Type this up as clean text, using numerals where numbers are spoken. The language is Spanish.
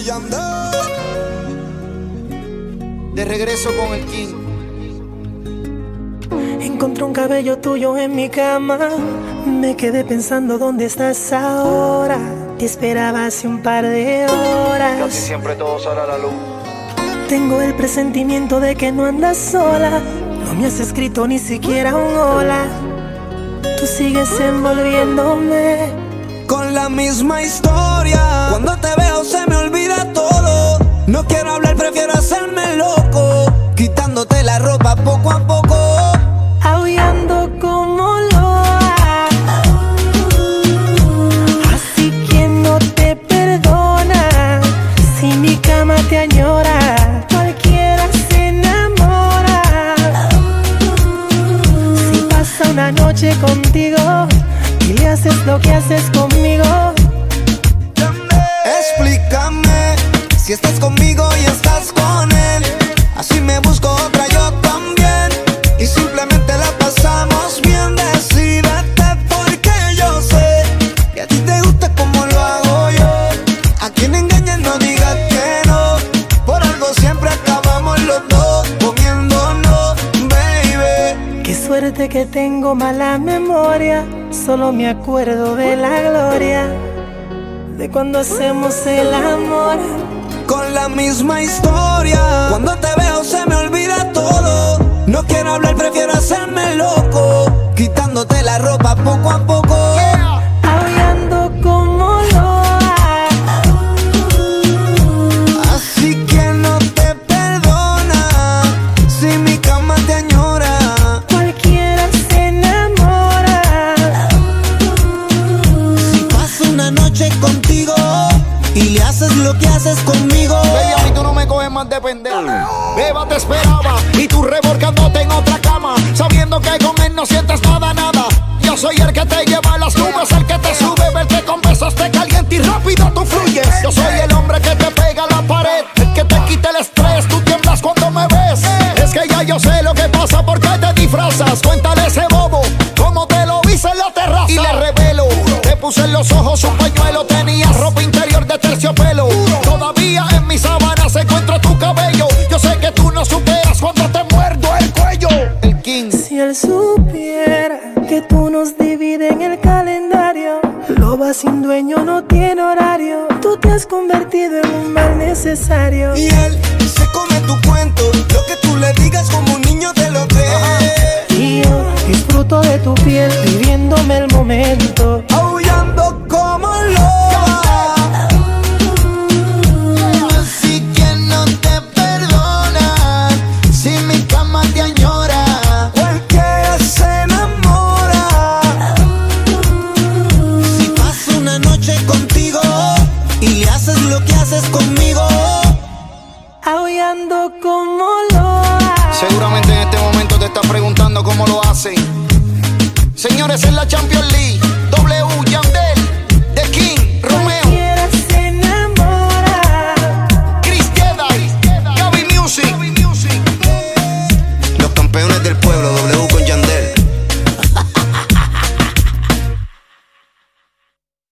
y Yandel. De regreso con el King. Encontré un cabello tuyo en mi cama. Me quedé pensando dónde estás ahora. Te esperaba hace un par de horas. Casi siempre todo sale a la luz. Tengo el presentimiento de que no andas sola. No me has escrito ni siquiera un hola. Tú sigues envolviéndome con la misma historia. Cuando te veo se me olvida todo. No quiero hablar, prefiero hacerme loco, quitándote la ropa poco a poco, aullando como loa. Así que no te perdona. Si mi cama te añora, cualquiera se enamora. Si pasa una noche contigo y le haces lo que haces conmigo, explícame si estás conmigo y estás con él. Así me busco otra yo también, y simplemente la pasamos bien. Decídete porque yo sé que a ti te gusta como lo hago yo. A quien engañes no digas que no. Por algo siempre acabamos los dos comiéndonos, baby. Qué suerte que tengo mala memoria. Solo me acuerdo de la gloria de cuando hacemos el amor. Con la misma historia. Cuando te veo se me olvida todo. No quiero hablar, prefiero hacerme loco, quitándote la ropa poco a poco, aullando como loa. Así que no te perdona. Si mi cama te añora, cualquiera se enamora. Si paso una noche contigo y le haces lo que haces conmigo, baby, a mí tú no me coges más de pendejo. Beba te esperaba y tú revolcándote en otra cama, sabiendo que con él no sientes nada, nada. Yo soy el que te lleva a las nubes, el que te sube, ver que con besos te calienta y rápido tú fluyes. Yo soy el hombre que te pega a la pared, el que te quita el estrés, tú tiemblas cuando me ves. Es que ya yo sé lo que pasa, porque te disfrazas. Cuéntale a ese bobo cómo te lo hice en la terraza y le revelo. Te puse en los ojos un pañuelo, tenías ropa interior de terciopelo. Todavía en mis sábanas encuentro tu cabello. Yo sé que tú no superas cuando te muerdo el cuello. el King. Si él supiera que tú nos divides en el calendario, loba sin dueño no tiene horario. Tú te has convertido en un mal necesario. Y él se come tu cuento, lo que tú le digas como un niño te lo cree. Y yo disfruto de tu piel, viviéndome el momento, aullando como loba. Así que no te perdona. Si mi cama te añora, cualquiera se enamora. Si paso una noche contigo y le haces lo que haces conmigo, aullando como loa. Seguramente en este momento te estás preguntando cómo lo hacen. Señores, en la Champions League